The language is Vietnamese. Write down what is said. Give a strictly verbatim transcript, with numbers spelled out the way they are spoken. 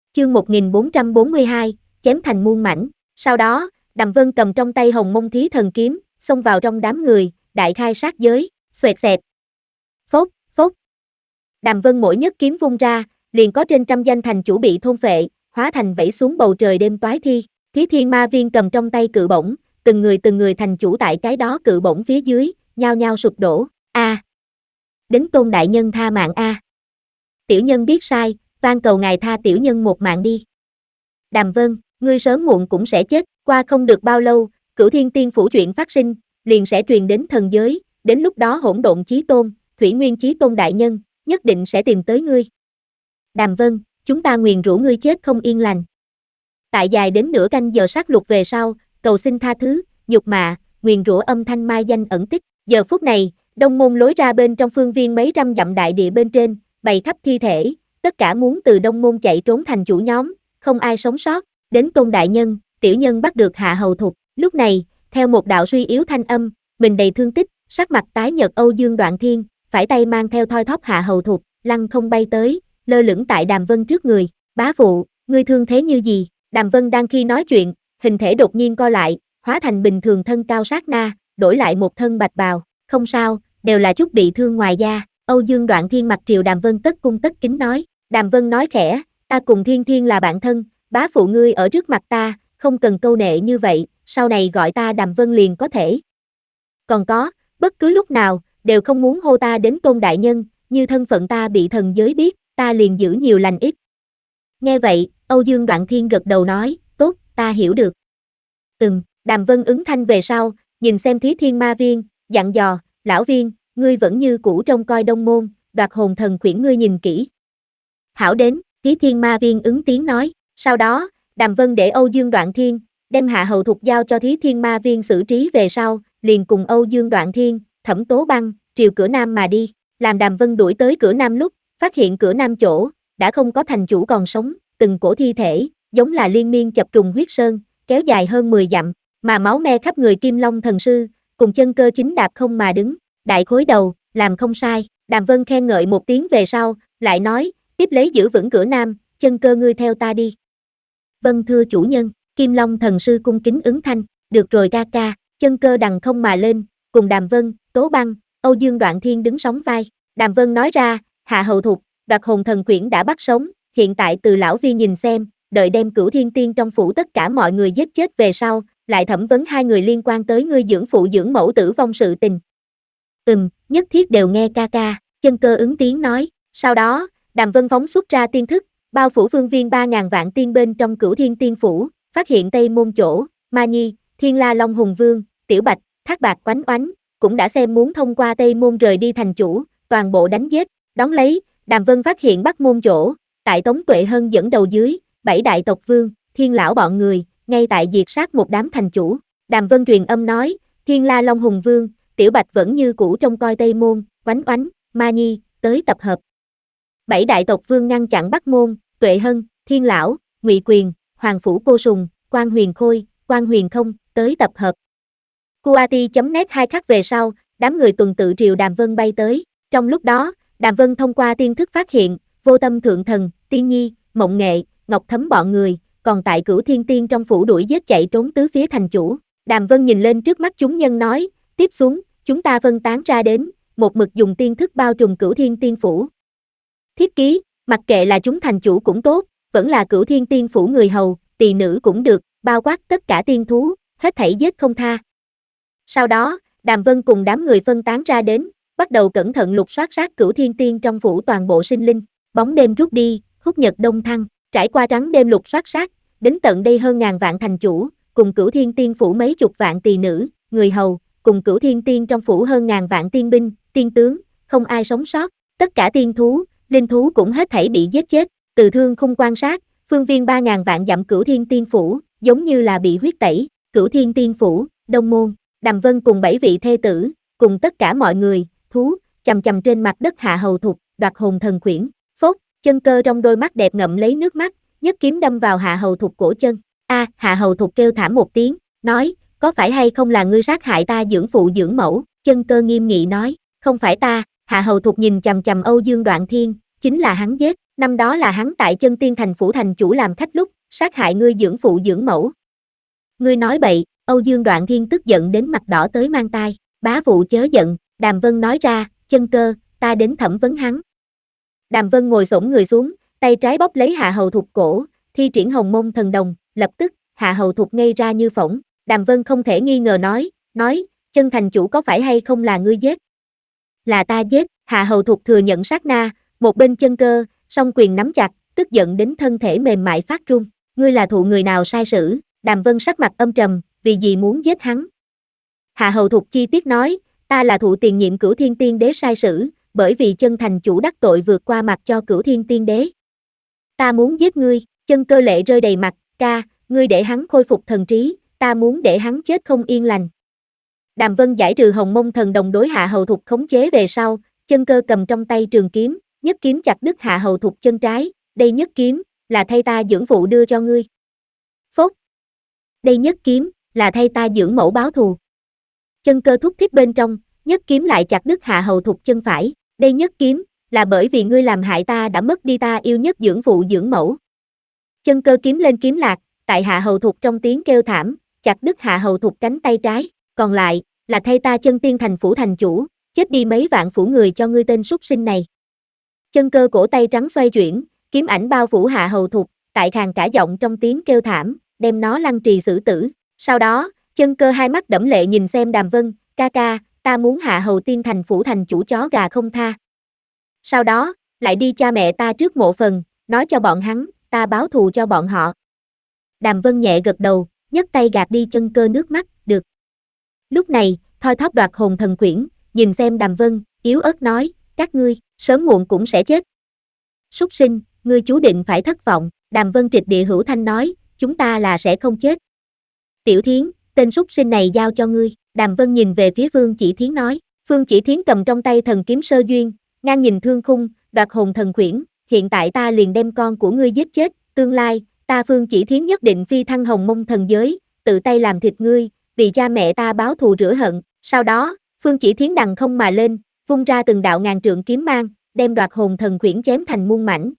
Chương một nghìn bốn trăm bốn mươi hai, chém thành muôn mảnh. Sau đó, Đàm Vân cầm trong tay Hồng Mông Thí Thần Kiếm, xông vào trong đám người, đại khai sát giới, xoẹt xẹt. Phốt, phốt. Đàm Vân mỗi nhất kiếm vung ra, liền có trên trăm danh thành chủ bị thôn phệ, hóa thành vẫy xuống bầu trời đêm toái thi. Thí Thiên Ma Viên cầm trong tay cự bổng, từng người từng người thành chủ tại cái đó cự bổng phía dưới, nhao nhao sụp đổ. A, đến Tôn đại nhân tha mạng a. Tiểu nhân biết sai, van cầu ngài tha tiểu nhân một mạng đi. Đàm Vân, ngươi sớm muộn cũng sẽ chết. Qua không được bao lâu, Cửu Thiên Tiên Phủ chuyện phát sinh, liền sẽ truyền đến thần giới, đến lúc đó Hỗn Độn Chí Tôn, Thủy Nguyên Chí Tôn đại nhân, nhất định sẽ tìm tới ngươi. Đàm Vân, chúng ta nguyền rủa ngươi chết không yên lành. Tại dài đến nửa canh giờ sát lục về sau, cầu xin tha thứ, nhục mạ, nguyền rủa âm thanh mai danh ẩn tích. Giờ phút này, Đông Môn lối ra bên trong phương viên mấy trăm dặm đại địa bên trên, bày khắp thi thể, tất cả muốn từ Đông Môn chạy trốn thành chủ nhóm, không ai sống sót. Đến Tôn đại nhân, tiểu nhân bắt được Hạ Hầu Thục. Lúc này, theo một đạo suy yếu thanh âm, mình đầy thương tích, sắc mặt tái nhợt Âu Dương Đoạn Thiên, phải tay mang theo thoi thóp Hạ Hầu Thục, lăng không bay tới, lơ lửng tại Đàm Vân trước người. Bá phụ, ngươi thương thế như gì? Đàm Vân đang khi nói chuyện, hình thể đột nhiên co lại, hóa thành bình thường thân cao sát na, đổi lại một thân bạch bào. Không sao, đều là chút bị thương ngoài da. Âu Dương Đoạn Thiên mặt triều Đàm Vân tất cung tất kính nói. Đàm Vân nói khẽ, ta cùng Thiên Thiên là bạn thân, bá phụ ngươi ở trước mặt ta, không cần câu nệ như vậy, sau này gọi ta Đàm Vân liền có thể. Còn có, bất cứ lúc nào, đều không muốn hô ta đến Tôn đại nhân, như thân phận ta bị thần giới biết, ta liền giữ nhiều lành ít. Nghe vậy, Âu Dương Đoạn Thiên gật đầu nói, tốt, ta hiểu được. Ừm, Đàm Vân ứng thanh về sau, nhìn xem Thí Thiên Ma Viên, dặn dò, lão viên, ngươi vẫn như cũ trông coi Đông Môn, Đoạt Hồn Thần Quyển ngươi nhìn kỹ. Hảo đến, Thí Thiên Ma Viên ứng tiếng nói, sau đó, Đàm Vân để Âu Dương Đoạn Thiên, đem Hạ Hầu Thục giao cho Thí Thiên Ma Viên xử trí về sau, liền cùng Âu Dương Đoạn Thiên, Thẩm Tố Băng, triều cửa Nam mà đi. Làm Đàm Vân đuổi tới cửa Nam lúc, phát hiện cửa Nam chỗ, đã không có thành chủ còn sống, từng cổ thi thể, giống là liên miên chập trùng huyết sơn, kéo dài hơn mười dặm, mà máu me khắp người Kim Long thần sư, cùng chân cơ chính đạp không mà đứng, đại khối đầu, làm không sai. Đàm Vân khen ngợi một tiếng về sau, lại nói, tiếp lấy giữ vững cửa Nam, chân cơ ngươi theo ta đi. Vâng thưa chủ nhân, Kim Long thần sư cung kính ứng thanh, được rồi ca ca. Chân cơ đằng không mà lên, cùng Đàm Vân, Tố Băng, Âu Dương Đoạn Thiên đứng sóng vai. Đàm Vân nói ra, Hạ Hầu Thục, Đoạt Hồn Thần Quyển đã bắt sống, hiện tại từ lão vi nhìn xem, đợi đem Cửu Thiên Tiên trong phủ tất cả mọi người giết chết về sau, lại thẩm vấn hai người liên quan tới ngươi dưỡng phụ dưỡng mẫu tử vong sự tình. Ừm, nhất thiết đều nghe ca ca. Chân cơ ứng tiếng nói. Sau đó, Đàm Vân phóng xuất ra tiên thức, bao phủ phương viên ba ngàn vạn tiên bên trong Cửu Thiên Tiên phủ, phát hiện Tây Môn chỗ, Ma Nhi, Thiên La Long Hùng Vương, Tiểu Bạch, Thác Bạc Oánh Oánh, cũng đã xem muốn thông qua Tây Môn rời đi thành chủ, toàn bộ đánh giết. Đón lấy, Đàm Vân phát hiện Bắc Môn chỗ, tại Tống Tuệ Hân dẫn đầu dưới, bảy đại tộc vương, Thiên lão bọn người, ngay tại diệt sát một đám thành chủ. Đàm Vân truyền âm nói, Thiên La Long Hùng Vương, Tiểu Bạch vẫn như cũ trông coi Tây Môn, Oánh Oánh, Ma Nhi, tới tập hợp. Bảy đại tộc vương ngăn chặn Bắc Môn, Tuệ Hân, Thiên lão, Ngụy Quyền, Hoàng phủ Cô Sùng, Quan Huyền Khôi, Quan Huyền Không, tới tập hợp. Kuati chấm net hai khắc về sau, đám người tuần tự triều Đàm Vân bay tới. Trong lúc đó, Đàm Vân thông qua tiên thức phát hiện, Vô Tâm Thượng Thần, Tiên Nhi, Mộng Nghệ, Ngọc Thấm bọn người, còn tại Cửu Thiên Tiên trong phủ đuổi giết chạy trốn tứ phía thành chủ. Đàm Vân nhìn lên trước mắt chúng nhân nói, tiếp xuống, chúng ta phân tán ra đến, một mực dùng tiên thức bao trùm Cửu Thiên Tiên phủ. Thiết ký, mặc kệ là chúng thành chủ cũng tốt, vẫn là Cửu Thiên Tiên phủ người hầu, tỳ nữ cũng được, bao quát tất cả tiên thú, hết thảy giết không tha. Sau đó, Đàm Vân cùng đám người phân tán ra đến, bắt đầu cẩn thận lục soát sát Cửu Thiên Tiên trong phủ toàn bộ sinh linh. Bóng đêm rút đi, húc nhật đông thăng, trải qua trắng đêm lục soát sát, đến tận đây hơn ngàn vạn thành chủ, cùng Cửu Thiên Tiên phủ mấy chục vạn tỳ nữ, người hầu, cùng Cửu Thiên Tiên trong phủ hơn ngàn vạn tiên binh, tiên tướng, không ai sống sót, tất cả tiên thú, linh thú cũng hết thảy bị giết chết. Từ thương khung quan sát, phương viên ba ngàn vạn dặm Cửu Thiên Tiên phủ, giống như là bị huyết tẩy. Cửu Thiên Tiên phủ, Đông Môn, Đàm Vân cùng bảy vị thê tử, cùng tất cả mọi người, thú, chầm chầm trên mặt đất Hạ Hầu Thục, Đoạt Hồn Thần Quyển. Phốt, chân cơ trong đôi mắt đẹp ngậm lấy nước mắt, nhất kiếm đâm vào Hạ Hầu Thục cổ chân. A, Hạ Hầu Thục kêu thảm một tiếng, nói, có phải hay không là ngươi sát hại ta dưỡng phụ dưỡng mẫu? Chân cơ nghiêm nghị nói, không phải ta. Hạ Hầu Thục nhìn chằm chằm Âu Dương Đoạn Thiên, chính là hắn giết. Năm đó là hắn tại Chân Tiên Thành phủ thành chủ làm khách lúc, sát hại ngươi dưỡng phụ dưỡng mẫu. Ngươi nói bậy, Âu Dương Đoạn Thiên tức giận đến mặt đỏ tới mang tai, bá phụ chớ giận, Đàm Vân nói ra, Chân Cơ, ta đến thẩm vấn hắn. Đàm Vân ngồi xổm người xuống, tay trái bóp lấy Hạ Hầu Thục cổ, thi triển Hồng Mông Thần Đồng, lập tức, Hạ Hầu Thục ngây ra như phỗng, Đàm Vân không thể nghi ngờ nói, nói, Chân thành chủ có phải hay không là ngươi giết? Là ta giết, Hạ Hầu Thục thừa nhận sát na, một bên Chân Cơ, song quyền nắm chặt, tức giận đến thân thể mềm mại phát run, ngươi là thụ người nào sai sử? Đàm Vân sắc mặt âm trầm, vì gì muốn giết hắn? Hạ Hầu Thục chi tiết nói, ta là thụ tiền nhiệm Cửu Thiên Tiên Đế sai sử, bởi vì Chân thành chủ đắc tội vượt qua mặt cho Cửu Thiên Tiên Đế. Ta muốn giết ngươi, Chân Cơ lệ rơi đầy mặt, ca, ngươi để hắn khôi phục thần trí, ta muốn để hắn chết không yên lành. Đàm Vân giải trừ Hồng Mông Thần Đồng đối Hạ Hầu Thục khống chế về sau, Chân Cơ cầm trong tay trường kiếm, nhất kiếm chặt đứt Hạ Hầu Thục chân trái, đây nhất kiếm, là thay ta dưỡng phụ đưa cho ngươi. Phốt. Đây nhất kiếm, là thay ta dưỡng mẫu báo thù. Chân Cơ thúc thiết bên trong, nhất kiếm lại chặt đứt Hạ Hầu Thục chân phải, đây nhất kiếm, là bởi vì ngươi làm hại ta đã mất đi ta yêu nhất dưỡng phụ dưỡng mẫu. Chân Cơ kiếm lên kiếm lạc, tại Hạ Hầu Thục trong tiếng kêu thảm, chặt đứt Hạ Hầu Thục cánh tay trái, còn lại, là thay ta Chân Tiên Thành phủ thành chủ, chết đi mấy vạn phủ người cho ngươi tên súc sinh này. Chân Cơ cổ tay trắng xoay chuyển, kiếm ảnh bao phủ Hạ Hầu Thục, tại khàn cả giọng trong tiếng kêu thảm, đem nó lăng trì xử tử. Sau đó, Chân Cơ hai mắt đẫm lệ nhìn xem Đàm Vân, ca ca, ta muốn Hạ Hầu Tiên Thành phủ thành chủ chó gà không tha. Sau đó, lại đi cha mẹ ta trước mộ phần, nói cho bọn hắn, ta báo thù cho bọn họ. Đàm Vân nhẹ gật đầu, nhấc tay gạt đi Chân Cơ nước mắt, được. Lúc này, thoi thóp đoạt hồn thần quyển, nhìn xem Đàm Vân, yếu ớt nói, các ngươi, sớm muộn cũng sẽ chết. Súc sinh, ngươi chú định phải thất vọng, Đàm Vân trịch địa hữu thanh nói, chúng ta là sẽ không chết. Tiểu Thiến, tên súc sinh này giao cho ngươi, Đàm Vân nhìn về phía Phương Chỉ Thiến nói, Phương Chỉ Thiến cầm trong tay thần kiếm sơ duyên, ngang nhìn thương khung, đoạt hồn thần quyển, hiện tại ta liền đem con của ngươi giết chết, tương lai, ta Phương Chỉ Thiến nhất định phi thăng Hồng Mông thần giới, tự tay làm thịt ngươi, vì cha mẹ ta báo thù rửa hận, sau đó, Phương Chỉ Thiến đằng không mà lên, vung ra từng đạo ngàn trượng kiếm mang, đem đoạt hồn thần quyển chém thành muôn mảnh,